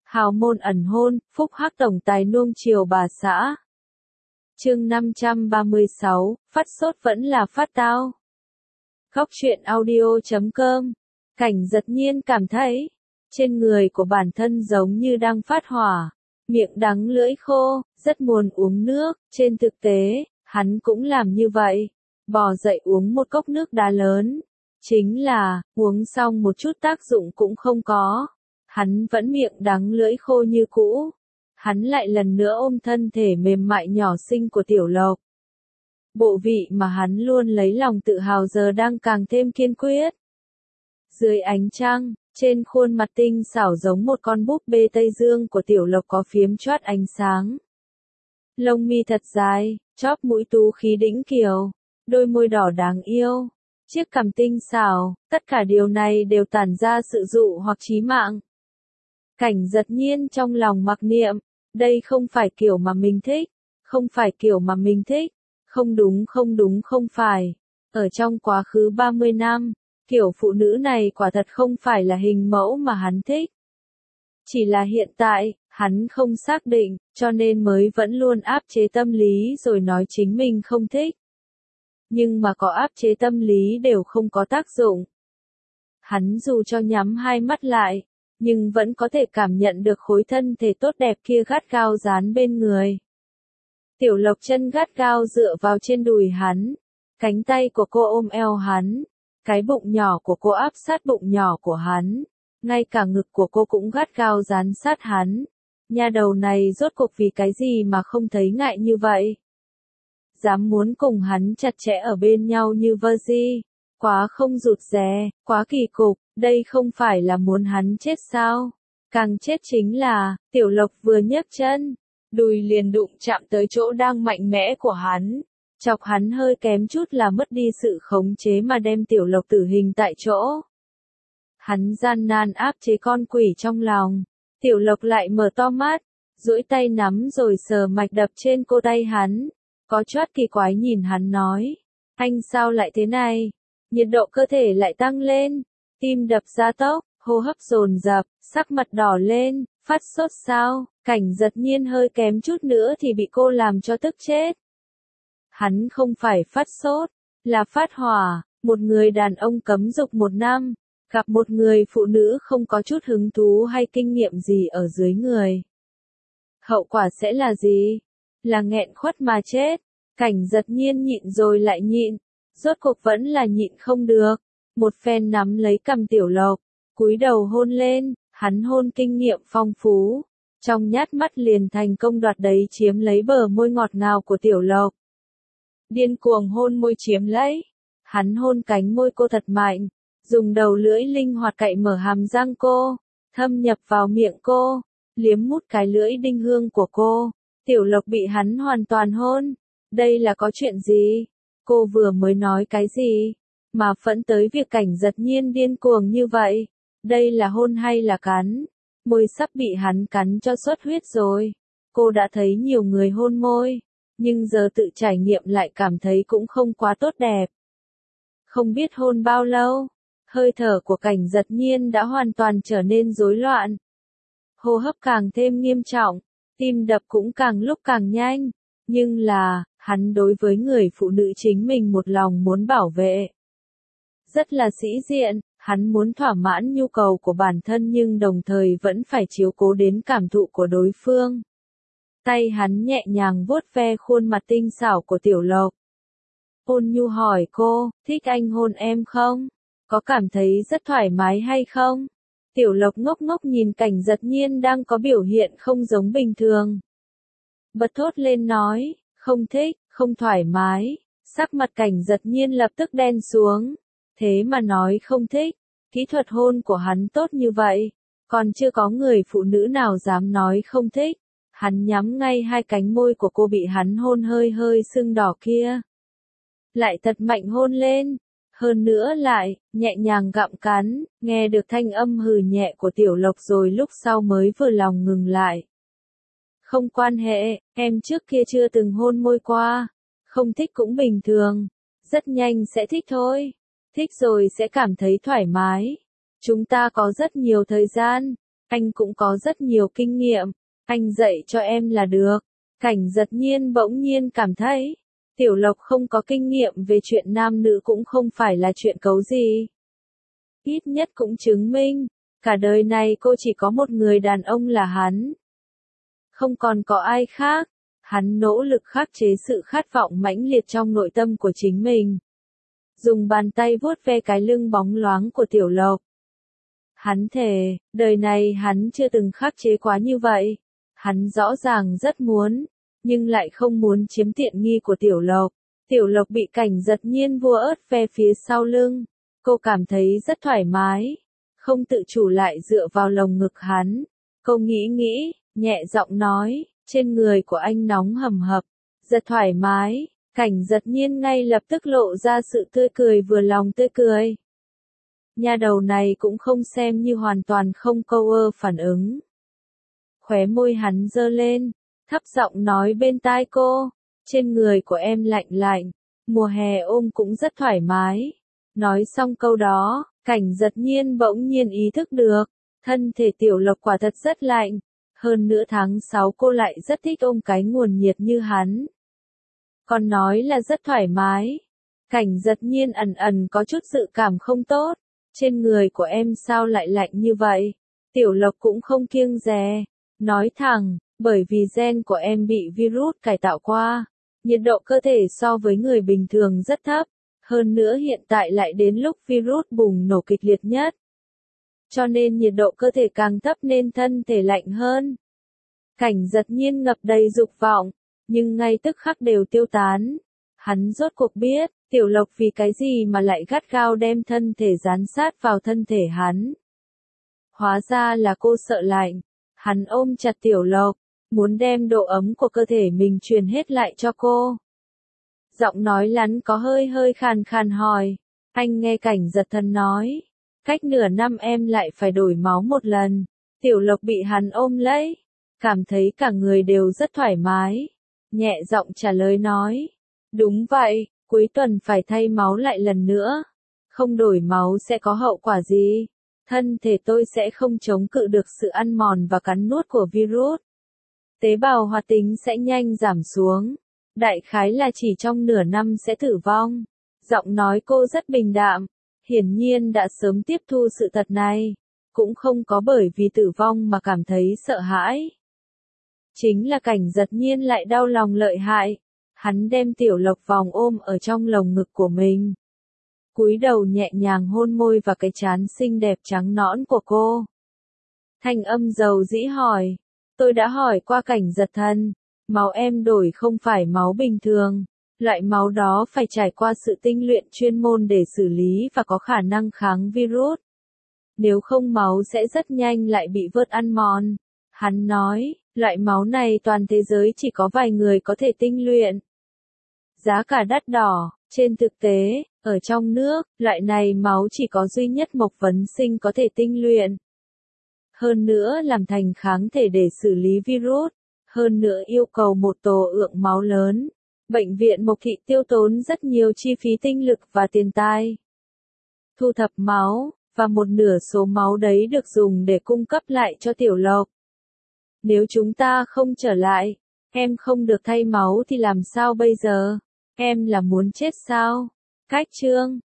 Hào môn ẩn hôn, phúc hắc tổng tài nuông chiều bà xã. Chương 536, phát sốt vẫn là phát tao. Góc truyện audio.com. Cảnh giật nhiên cảm thấy, trên người của bản thân giống như đang phát hỏa, miệng đắng lưỡi khô, rất muốn uống nước. Trên thực tế, hắn cũng làm như vậy, bò dậy uống một cốc nước đá lớn. Chính là, uống xong một chút tác dụng cũng không có. Hắn vẫn miệng đắng lưỡi khô như cũ. Hắn lại lần nữa ôm thân thể mềm mại nhỏ xinh của Tiểu Lộc. Bộ vị mà hắn luôn lấy lòng tự hào giờ đang càng thêm kiên quyết. Dưới ánh trăng, trên khuôn mặt tinh xảo giống một con búp bê Tây Dương của Tiểu Lộc có phiếm choát ánh sáng. Lông mi thật dài, chóp mũi tú khí đĩnh kiều, đôi môi đỏ đáng yêu, chiếc cằm tinh xảo, tất cả điều này đều tản ra sự dụ hoặc chí mạng. Cảnh giật nhiên trong lòng mặc niệm, đây không phải kiểu mà mình thích, không phải kiểu mà mình thích, không phải. Ở trong quá khứ 30 năm, kiểu phụ nữ này quả thật không phải là hình mẫu mà hắn thích. Chỉ là hiện tại, hắn không xác định, cho nên mới vẫn luôn áp chế tâm lý rồi nói chính mình không thích. Nhưng mà có áp chế tâm lý đều không có tác dụng. Hắn dù cho nhắm hai mắt lại, nhưng vẫn có thể cảm nhận được khối thân thể tốt đẹp kia gắt gao dán bên người. Tiểu Lộc chân gắt gao dựa vào trên đùi hắn, cánh tay của cô ôm eo hắn, cái bụng nhỏ của cô áp sát bụng nhỏ của hắn, ngay cả ngực của cô cũng gắt gao dán sát hắn. Nha đầu này rốt cuộc vì cái gì mà không thấy ngại như vậy? Dám muốn cùng hắn chặt chẽ ở bên nhau như Verzi, quá không rụt rè, quá kỳ cục, đây không phải là muốn hắn chết sao? Càng chết chính là, Tiểu Lộc vừa nhấc chân, đùi liền đụng chạm tới chỗ đang mạnh mẽ của hắn, chọc hắn hơi kém chút là mất đi sự khống chế mà đem Tiểu Lộc tử hình tại chỗ. Hắn gian nan áp chế con quỷ trong lòng, Tiểu Lộc lại mở to mắt, duỗi tay nắm rồi sờ mạch đập trên cô tay hắn, có chút kỳ quái nhìn hắn nói, anh sao lại thế này? Nhiệt độ cơ thể lại tăng lên, tim đập gia tốc, hô hấp dồn dập, sắc mặt đỏ lên, phát sốt sao? Cảnh giật nhiên hơi kém chút nữa thì bị cô làm cho tức chết. Hắn không phải phát sốt, là phát hỏa. Một người đàn ông cấm dục 1 năm, gặp một người phụ nữ không có chút hứng thú hay kinh nghiệm gì ở dưới người. Hậu quả sẽ là gì? Là nghẹn khuất mà chết. Cảnh giật nhiên nhịn rồi lại nhịn, rốt cuộc vẫn là nhịn không được. Một phen nắm lấy cằm Tiểu Lộc, cúi đầu hôn lên, hắn hôn kinh nghiệm phong phú. Trong nhát mắt liền thành công đoạt đấy chiếm lấy bờ môi ngọt ngào của Tiểu Lộc. Điên cuồng hôn môi chiếm lấy. Hắn hôn cánh môi cô thật mạnh, dùng đầu lưỡi linh hoạt cạy mở hàm răng cô, thâm nhập vào miệng cô, liếm mút cái lưỡi đinh hương của cô. Tiểu Lộc bị hắn hoàn toàn hôn. Đây là có chuyện gì? Cô vừa mới nói cái gì? Mà phẫn tới việc cảnh giật nhiên điên cuồng như vậy. Đây là hôn hay là cắn? Môi sắp bị hắn cắn cho xuất huyết rồi. Cô đã thấy nhiều người hôn môi, nhưng giờ tự trải nghiệm lại cảm thấy cũng không quá tốt đẹp. Không biết hôn bao lâu, hơi thở của cảnh giật nhiên đã hoàn toàn trở nên rối loạn. Hô hấp càng thêm nghiêm trọng, tim đập cũng càng lúc càng nhanh. Nhưng là, hắn đối với người phụ nữ chính mình một lòng muốn bảo vệ. Rất là sĩ diện, hắn muốn thỏa mãn nhu cầu của bản thân nhưng đồng thời vẫn phải chiếu cố đến cảm thụ của đối phương. Tay hắn nhẹ nhàng vuốt ve khuôn mặt tinh xảo của Tiểu Lộc. Ôn nhu hỏi cô, thích anh hôn em không? Có cảm thấy rất thoải mái hay không? Tiểu Lộc ngốc ngốc nhìn cảnh giật nhiên đang có biểu hiện không giống bình thường. Bật thốt lên nói, không thích, không thoải mái. Sắc mặt cảnh giật nhiên lập tức đen xuống. Thế mà nói không thích. Kỹ thuật hôn của hắn tốt như vậy, còn chưa có người phụ nữ nào dám nói không thích. Hắn nhắm ngay hai cánh môi của cô bị hắn hôn hơi hơi sưng đỏ kia. Lại thật mạnh hôn lên. Hơn nữa lại, nhẹ nhàng gặm cắn, nghe được thanh âm hừ nhẹ của Tiểu Lộc rồi lúc sau mới vừa lòng ngừng lại. Không quan hệ, em trước kia chưa từng hôn môi qua. Không thích cũng bình thường. Rất nhanh sẽ thích thôi. Thích rồi sẽ cảm thấy thoải mái. Chúng ta có rất nhiều thời gian. Anh cũng có rất nhiều kinh nghiệm, anh dạy cho em là được. Cảnh Giật Nhiên bỗng nhiên cảm thấy, Tiểu Lộc không có kinh nghiệm về chuyện nam nữ cũng không phải là chuyện cấu gì. Ít nhất cũng chứng minh, cả đời này cô chỉ có một người đàn ông là hắn. Không còn có ai khác. Hắn nỗ lực khắc chế sự khát vọng mãnh liệt trong nội tâm của chính mình. Dùng bàn tay vuốt ve cái lưng bóng loáng của Tiểu Lộc. Hắn thề, đời này hắn chưa từng khắc chế quá như vậy. Hắn rõ ràng rất muốn, nhưng lại không muốn chiếm tiện nghi của Tiểu Lộc. Tiểu Lộc bị Cảnh Giật Nhiên vua ớt ve phía sau lưng. Cô cảm thấy rất thoải mái. Không tự chủ lại dựa vào lồng ngực hắn. Cô nghĩ, nhẹ giọng nói, trên người của anh nóng hầm hập. Rất thoải mái. Cảnh Giật Nhiên ngay lập tức lộ ra sự tươi cười vừa lòng tươi cười. Nha đầu này cũng không xem như hoàn toàn không câu phản ứng. Khóe môi hắn giơ lên, thấp giọng nói bên tai cô, trên người của em lạnh lạnh, mùa hè ôm cũng rất thoải mái. Nói xong câu đó, Cảnh Giật Nhiên bỗng nhiên ý thức được, thân thể Tiểu Lộc quả thật rất lạnh, hơn nữa tháng 6 cô lại rất thích ôm cái nguồn nhiệt như hắn. Còn nói là rất thoải mái. Cảnh Giật Nhiên ẩn có chút dự cảm không tốt. Trên người của em sao lại lạnh như vậy? Tiểu Lộc cũng không kiêng dè. Nói thẳng, bởi vì gen của em bị virus cải tạo qua. Nhiệt độ cơ thể so với người bình thường rất thấp. Hơn nữa hiện tại lại đến lúc virus bùng nổ kịch liệt nhất. Cho nên nhiệt độ cơ thể càng thấp nên thân thể lạnh hơn. Cảnh Giật Nhiên ngập đầy dục vọng, nhưng ngay tức khắc đều tiêu tán. Hắn rốt cuộc biết, Tiểu Lộc vì cái gì mà lại gắt gao đem thân thể dán sát vào thân thể hắn. Hóa ra là cô sợ lạnh. Hắn ôm chặt Tiểu Lộc, muốn đem độ ấm của cơ thể mình truyền hết lại cho cô. Giọng nói lắn có hơi khàn khàn hỏi. Anh nghe Cảnh Giật Thần nói, cách nửa năm em lại phải đổi máu một lần. Tiểu Lộc bị hắn ôm lấy, cảm thấy cả người đều rất thoải mái. Nhẹ giọng trả lời nói, đúng vậy, cuối tuần phải thay máu lại lần nữa. Không đổi máu sẽ có hậu quả gì? Thân thể tôi sẽ không chống cự được sự ăn mòn và cắn nuốt của virus. Tế bào hoạt tính sẽ nhanh giảm xuống. Đại khái là chỉ trong nửa năm sẽ tử vong. Giọng nói cô rất bình đạm. Hiển nhiên đã sớm tiếp thu sự thật này. Cũng không có bởi vì tử vong mà cảm thấy sợ hãi. Chính là Cảnh Giật Nhiên lại đau lòng lợi hại. Hắn đem Tiểu Lộc vòng ôm ở trong lồng ngực của mình. Cúi đầu nhẹ nhàng hôn môi và cái trán xinh đẹp trắng nõn của cô. Thanh âm dầu dĩ hỏi. Tôi đã hỏi qua Cảnh Giật Thần. Máu em đổi không phải máu bình thường. Loại máu đó phải trải qua sự tinh luyện chuyên môn để xử lý và có khả năng kháng virus. Nếu không máu sẽ rất nhanh lại bị vớt ăn mòn. Hắn nói, loại máu này toàn thế giới chỉ có vài người có thể tinh luyện. Giá cả đắt đỏ, trên thực tế, ở trong nước, loại này máu chỉ có duy nhất Mộc Vấn Sinh có thể tinh luyện. Hơn nữa làm thành kháng thể để xử lý virus. Hơn nữa yêu cầu một tổ lượng máu lớn. Bệnh viện Mộc Thị tiêu tốn rất nhiều chi phí tinh lực và tiền tài. Thu thập máu, và một nửa số máu đấy được dùng để cung cấp lại cho Tiểu Lộc. Nếu chúng ta không trở lại, em không được thay máu thì làm sao bây giờ? Em là muốn chết sao? Cách chương